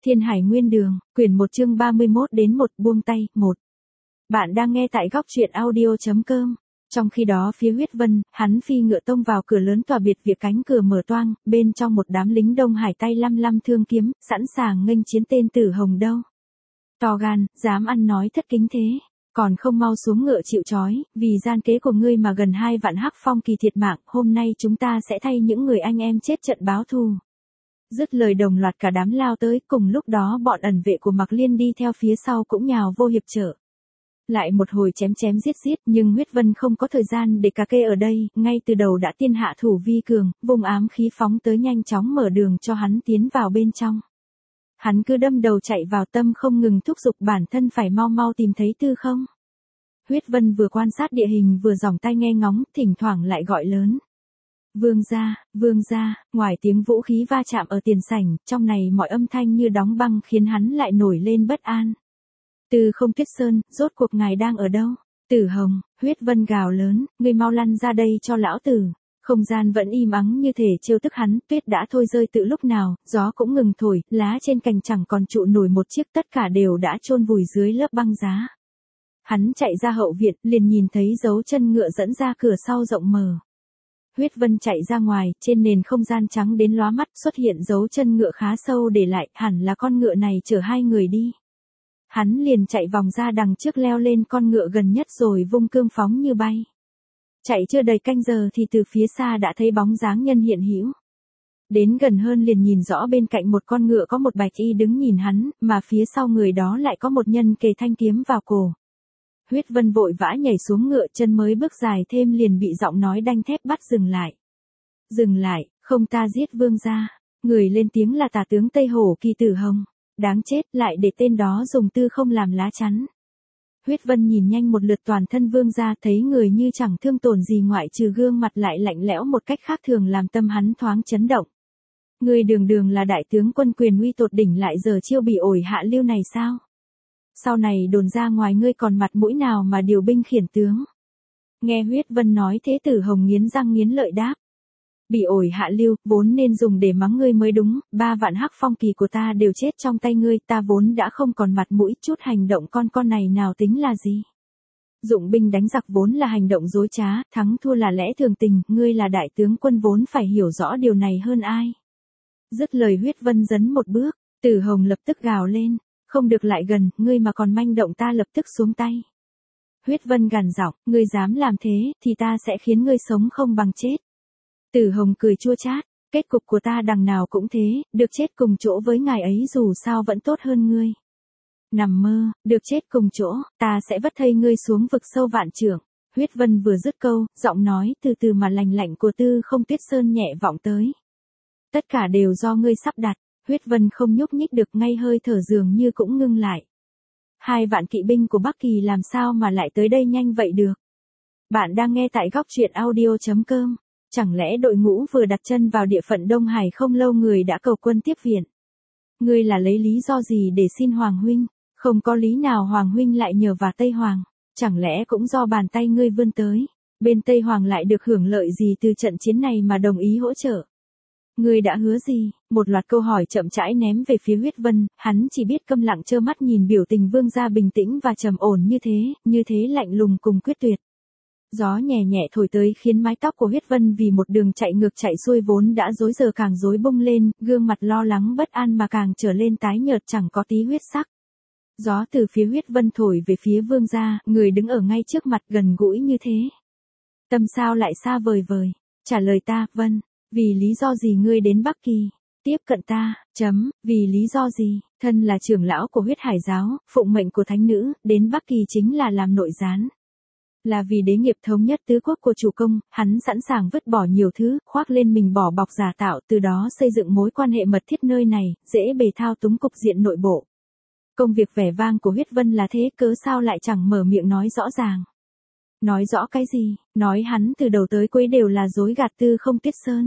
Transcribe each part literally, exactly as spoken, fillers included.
Thiên Hải Nguyên Đường, quyển một chương ba mươi mốt đến một buông tay, một. Bạn đang nghe tại góc truyện audio.com. Trong khi đó phía Huyết Vân, hắn phi ngựa tông vào cửa lớn tòa biệt viện, cánh cửa mở toang, bên trong một đám lính Đông Hải tay lăm lăm thương kiếm, sẵn sàng nghênh chiến tên Tử Hồng đâu. To gan, dám ăn nói thất kính thế, còn không mau xuống ngựa chịu trói, vì gian kế của ngươi mà gần hai vạn hắc phong kỳ thiệt mạng, hôm nay chúng ta sẽ thay những người anh em chết trận báo thù. Dứt lời đồng loạt cả đám lao tới, cùng lúc đó bọn ẩn vệ của Mạc Liên đi theo phía sau cũng nhào vô hiệp trợ. Lại một hồi chém chém giết giết, nhưng Huyết Vân không có thời gian để cà kê ở đây, ngay từ đầu đã tiên hạ thủ vi cường, vùng ám khí phóng tới nhanh chóng mở đường cho hắn tiến vào bên trong. Hắn cứ đâm đầu chạy vào, tâm không ngừng thúc giục bản thân phải mau mau tìm thấy Tư Không. Huyết Vân vừa quan sát địa hình vừa giỏng tai nghe ngóng, thỉnh thoảng lại gọi lớn. Vương gia, vương gia, ngoài tiếng vũ khí va chạm ở tiền sảnh, trong này mọi âm thanh như đóng băng khiến hắn lại nổi lên bất an. Từ Không Tuyết Sơn, rốt cuộc ngài đang ở đâu? Tử Hồng, Huyết Vân gào lớn, ngươi mau lăn ra đây cho lão tử. Không gian vẫn im ắng như thể trêu tức hắn, tuyết đã thôi rơi từ lúc nào, gió cũng ngừng thổi, lá trên cành chẳng còn trụ nổi một chiếc, tất cả đều đã chôn vùi dưới lớp băng giá. Hắn chạy ra hậu viện, liền nhìn thấy dấu chân ngựa dẫn ra cửa sau rộng mở. Huyết Vân chạy ra ngoài, trên nền không gian trắng đến lóa mắt, xuất hiện dấu chân ngựa khá sâu để lại, hẳn là con ngựa này chở hai người đi. Hắn liền chạy vòng ra đằng trước, leo lên con ngựa gần nhất rồi vung cương phóng như bay. Chạy chưa đầy canh giờ thì từ phía xa đã thấy bóng dáng nhân hiện hữu. Đến gần hơn liền nhìn rõ bên cạnh một con ngựa có một bạch y đứng nhìn hắn, mà phía sau người đó lại có một nhân kề thanh kiếm vào cổ. Huyết Vân vội vã nhảy xuống ngựa, chân mới bước dài thêm liền bị giọng nói đanh thép bắt dừng lại. Dừng lại, không ta giết vương gia. Người lên tiếng là tả tướng Tây Hổ Kỳ Tử Hồng. Đáng chết, lại để tên đó dùng Tư Không làm lá chắn. Huyết Vân nhìn nhanh một lượt toàn thân vương gia, thấy người như chẳng thương tổn gì ngoại trừ gương mặt lại lạnh lẽo một cách khác thường làm tâm hắn thoáng chấn động. Người đường đường là đại tướng quân quyền uy tột đỉnh, lại giờ chiêu bị ổi hạ lưu này sao? Sau này đồn ra ngoài ngươi còn mặt mũi nào mà điều binh khiển tướng? Nghe Huyết Vân nói thế, Tử Hồng nghiến răng nghiến lợi đáp. Bị ổi hạ lưu, vốn nên dùng để mắng ngươi mới đúng, ba vạn hắc phong kỳ của ta đều chết trong tay ngươi, ta vốn đã không còn mặt mũi, chút hành động con con này nào tính là gì? Dụng binh đánh giặc vốn là hành động dối trá, thắng thua là lẽ thường tình, ngươi là đại tướng quân vốn phải hiểu rõ điều này hơn ai. Dứt lời Huyết Vân dấn một bước, Tử Hồng lập tức gào lên, không được lại gần, ngươi mà còn manh động ta lập tức xuống tay. Huyết Vân gằn giọng, ngươi dám làm thế, thì ta sẽ khiến ngươi sống không bằng chết. Tử Hồng cười chua chát, kết cục của ta đằng nào cũng thế, được chết cùng chỗ với ngài ấy dù sao vẫn tốt hơn ngươi. Nằm mơ, được chết cùng chỗ, ta sẽ vất thây ngươi xuống vực sâu vạn trượng. Huyết Vân vừa dứt câu, giọng nói từ từ mà lành lạnh của Tư Không Tuyết Sơn nhẹ vọng tới. Tất cả đều do ngươi sắp đặt. Huyết Vân không nhúc nhích được, ngay hơi thở dường như cũng ngưng lại. Hai vạn kỵ binh của Bắc Kỳ làm sao mà lại tới đây nhanh vậy được? Bạn đang nghe tại góc truyện audio.com. Chẳng lẽ đội ngũ vừa đặt chân vào địa phận Đông Hải không lâu người đã cầu quân tiếp viện? Ngươi là lấy lý do gì để xin Hoàng huynh? Không có lý nào Hoàng huynh lại nhờ vào Tây Hoàng. Chẳng lẽ cũng do bàn tay ngươi vươn tới? Bên Tây Hoàng lại được hưởng lợi gì từ trận chiến này mà đồng ý hỗ trợ? Ngươi đã hứa gì? Một loạt câu hỏi chậm rãi ném về phía Huyết Vân, hắn chỉ biết câm lặng trơ mắt nhìn biểu tình vương gia bình tĩnh và trầm ổn như thế, như thế lạnh lùng cùng quyết tuyệt. Gió nhẹ nhẹ thổi tới khiến mái tóc của Huyết Vân vì một đường chạy ngược chạy xuôi vốn đã rối giờ càng rối bung lên, gương mặt lo lắng bất an mà càng trở lên tái nhợt chẳng có tí huyết sắc. Gió từ phía Huyết Vân thổi về phía vương gia, người đứng ở ngay trước mặt gần gũi như thế. Tâm sao lại xa vời vời? Trả lời ta, Vân. Vì lý do gì ngươi đến Bắc Kỳ? Tiếp cận ta, chấm, vì lý do gì? Thân là trưởng lão của Huyết Hải giáo, phụng mệnh của thánh nữ, đến Bắc Kỳ chính là làm nội gián. Là vì đế nghiệp thống nhất tứ quốc của chủ công, hắn sẵn sàng vứt bỏ nhiều thứ, khoác lên mình bỏ bọc giả tạo, từ đó xây dựng mối quan hệ mật thiết nơi này, dễ bề thao túng cục diện nội bộ. Công việc vẻ vang của Huyết Vân là thế, cớ sao lại chẳng mở miệng nói rõ ràng? Nói rõ cái gì? Nói hắn từ đầu tới cuối đều là dối gạt Tư Không Tuyết Sơn.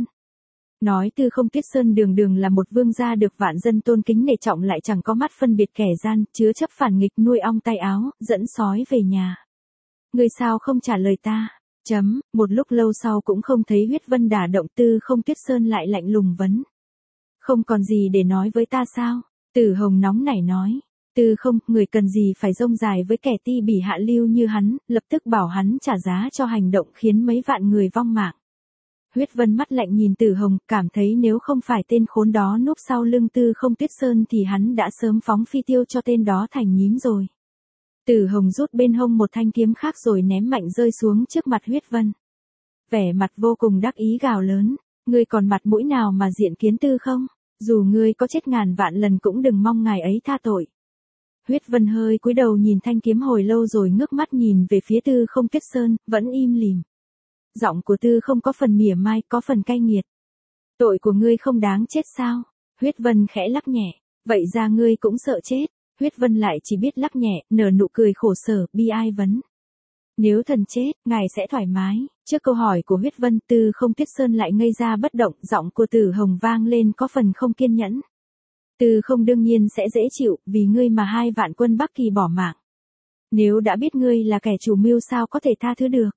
Nói Tư Không Tuyết Sơn đường đường là một vương gia được vạn dân tôn kính nể trọng, lại chẳng có mắt phân biệt kẻ gian, chứa chấp phản nghịch, nuôi ong tay áo, dẫn sói về nhà. Ngươi sao không trả lời ta? Chấm, một lúc lâu sau cũng không thấy Huyết Vân đả động, Tư Không Tuyết Sơn lại lạnh lùng vấn. Không còn gì để nói với ta sao? Tử Hồng nóng nảy nói. Tư không, người cần gì phải rông dài với kẻ ti bỉ hạ lưu như hắn, lập tức bảo hắn trả giá cho hành động khiến mấy vạn người vong mạng. Huyết Vân mắt lạnh nhìn Tử Hồng, cảm thấy nếu không phải tên khốn đó núp sau lưng Tư Không Tuyết Sơn thì hắn đã sớm phóng phi tiêu cho tên đó thành nhím rồi. Tử Hồng rút bên hông một thanh kiếm khác rồi ném mạnh rơi xuống trước mặt Huyết Vân. Vẻ mặt vô cùng đắc ý gào lớn, ngươi còn mặt mũi nào mà diện kiến Tư không? Dù ngươi có chết ngàn vạn lần cũng đừng mong ngài ấy tha tội. Huyết Vân hơi cúi đầu nhìn thanh kiếm hồi lâu rồi ngước mắt nhìn về phía Tư Không Tuyết Sơn, vẫn im lìm. Giọng của Tư không có phần mỉa mai, có phần cay nghiệt. Tội của ngươi không đáng chết sao? Huyết Vân khẽ lắc nhẹ, vậy ra ngươi cũng sợ chết. Huyết Vân lại chỉ biết lắc nhẹ, nở nụ cười khổ sở, bi ai vấn. Nếu thần chết, ngài sẽ thoải mái. Trước câu hỏi của Huyết Vân, Tư Không Tuyết Sơn lại ngây ra bất động, giọng của Tử Hồng vang lên có phần không kiên nhẫn. Tư không đương nhiên sẽ dễ chịu, vì ngươi mà hai vạn quân Bắc Kỳ bỏ mạng. Nếu đã biết ngươi là kẻ chủ mưu sao có thể tha thứ được.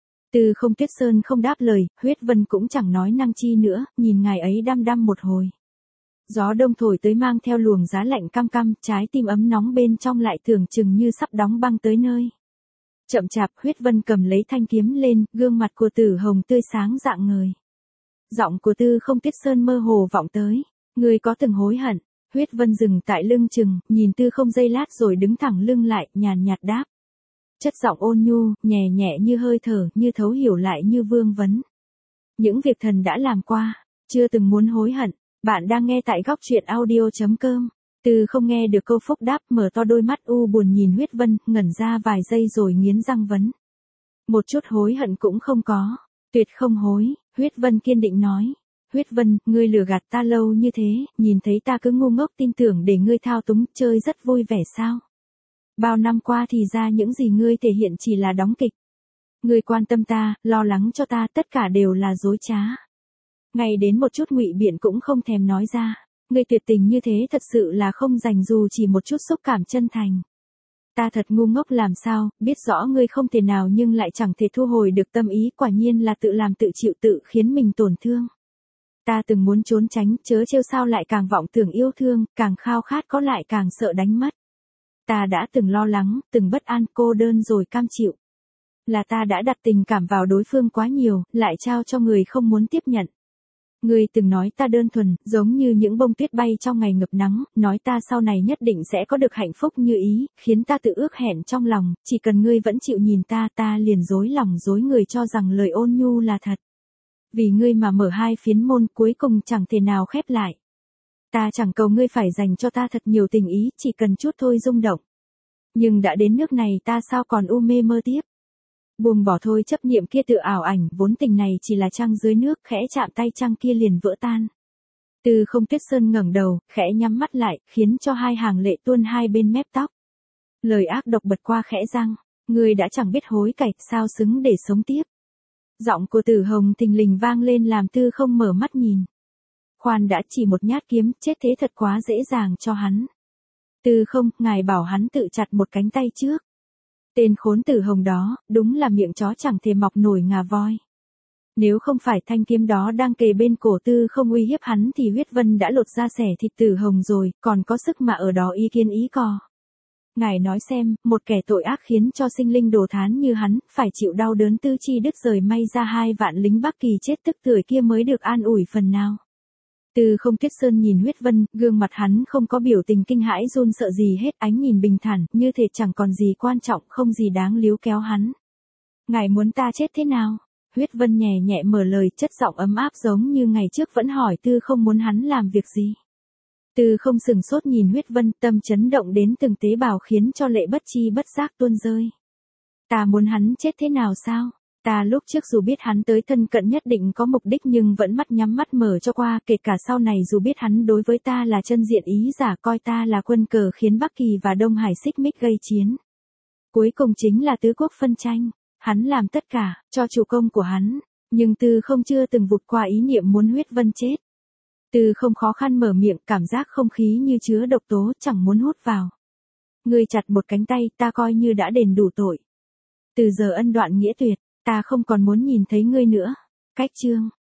Tư Không Tuyết Sơn không đáp lời, Huyết Vân cũng chẳng nói năng chi nữa, nhìn ngài ấy đăm đăm một hồi. Gió đông thổi tới mang theo luồng giá lạnh căm căm, trái tim ấm nóng bên trong lại tưởng chừng như sắp đóng băng tới nơi. Chậm chạp, Huyết Vân cầm lấy thanh kiếm lên, gương mặt của Tử Hồng tươi sáng rạng ngời. Giọng của Tư Không Tuyết Sơn mơ hồ vọng tới, ngươi có từng hối hận? Huyết Vân dừng tại lưng chừng, nhìn Tư Không giây lát rồi đứng thẳng lưng lại, nhàn nhạt đáp. Chất giọng ôn nhu, nhẹ nhẹ như hơi thở, như thấu hiểu lại như vương vấn. Những việc thần đã làm qua, chưa từng muốn hối hận. Bạn đang nghe tại góc truyện audio chấm com. Tư không nghe được câu phúc đáp, mở to đôi mắt u buồn nhìn Huyết Vân, ngẩn ra vài giây rồi nghiến răng vấn. Một chút hối hận cũng không có. Tuyệt không hối, Huyết Vân kiên định nói. Huyết Vân, ngươi lừa gạt ta lâu như thế, nhìn thấy ta cứ ngu ngốc tin tưởng để ngươi thao túng, chơi rất vui vẻ sao? Bao năm qua thì ra những gì ngươi thể hiện chỉ là đóng kịch. Ngươi quan tâm ta, lo lắng cho ta, tất cả đều là dối trá. Ngay đến một chút ngụy biện cũng không thèm nói ra. Ngươi tuyệt tình như thế thật sự là không dành dù chỉ một chút xúc cảm chân thành. Ta thật ngu ngốc làm sao, biết rõ ngươi không thể nào nhưng lại chẳng thể thu hồi được tâm ý, quả nhiên là tự làm tự chịu, tự khiến mình tổn thương. Ta từng muốn trốn tránh, chớ trêu sao lại càng vọng tưởng yêu thương, càng khao khát có lại càng sợ đánh mất. Ta đã từng lo lắng, từng bất an, cô đơn rồi cam chịu. Là ta đã đặt tình cảm vào đối phương quá nhiều, lại trao cho người không muốn tiếp nhận. Ngươi từng nói ta đơn thuần, giống như những bông tuyết bay trong ngày ngập nắng, nói ta sau này nhất định sẽ có được hạnh phúc như ý, khiến ta tự ước hẹn trong lòng, chỉ cần ngươi vẫn chịu nhìn ta, ta liền dối lòng dối người cho rằng lời ôn nhu là thật. Vì ngươi mà mở hai phiến môn cuối cùng chẳng thể nào khép lại. Ta chẳng cầu ngươi phải dành cho ta thật nhiều tình ý, chỉ cần chút thôi rung động. Nhưng đã đến nước này ta sao còn u mê mơ tiếp. Buông bỏ thôi, chấp niệm kia tự ảo ảnh, vốn tình này chỉ là trăng dưới nước, khẽ chạm tay trăng kia liền vỡ tan. Tư Không Tuyết Sơn ngẩng đầu, khẽ nhắm mắt lại, khiến cho hai hàng lệ tuôn hai bên mép tóc. Lời ác độc bật qua khẽ răng, ngươi đã chẳng biết hối cải, sao xứng để sống tiếp. Giọng của Tử Hồng thình lình vang lên làm Tư Không mở mắt nhìn. Khoan đã, chỉ một nhát kiếm, chết thế thật quá dễ dàng cho hắn. Tư Không, ngài bảo hắn tự chặt một cánh tay trước. Tên khốn Tử Hồng đó, đúng là miệng chó chẳng thể mọc nổi ngà voi. Nếu không phải thanh kiếm đó đang kề bên cổ Tư Không uy hiếp hắn thì Huyết Vân đã lột ra xẻ thịt Tử Hồng rồi, còn có sức mà ở đó ý kiến ý cò. Ngài nói xem, một kẻ tội ác khiến cho sinh linh đồ thán như hắn, phải chịu đau đớn tứ chi đứt rời, may ra hai vạn lính Bắc Kỳ chết tức tưởi kia mới được an ủi phần nào. Tư Không Tuyết Sơn nhìn Huyết Vân, gương mặt hắn không có biểu tình kinh hãi run sợ gì hết, ánh nhìn bình thản, như thể chẳng còn gì quan trọng, không gì đáng líu kéo hắn. Ngài muốn ta chết thế nào? Huyết Vân nhẹ nhẹ mở lời, chất giọng ấm áp giống như ngày trước vẫn hỏi Tư Không muốn hắn làm việc gì. Tư Không sừng sốt nhìn Huyết Vân, tâm chấn động đến từng tế bào khiến cho lệ bất chi bất giác tuôn rơi. Ta muốn hắn chết thế nào sao? Ta lúc trước dù biết hắn tới thân cận nhất định có mục đích nhưng vẫn mắt nhắm mắt mở cho qua, kể cả sau này dù biết hắn đối với ta là chân diện ý giả, coi ta là quân cờ khiến Bắc Kỳ và Đông Hải xích mích gây chiến. Cuối cùng chính là tứ quốc phân tranh, hắn làm tất cả, cho chủ công của hắn, nhưng Tư Không chưa từng vụt qua ý niệm muốn Huyết Vân chết. Tư Không khó khăn mở miệng, cảm giác không khí như chứa độc tố, chẳng muốn hút vào. Ngươi chặt một cánh tay, ta coi như đã đền đủ tội. Từ giờ ân đoạn nghĩa tuyệt. Ta không còn muốn nhìn thấy ngươi nữa. Cách chương.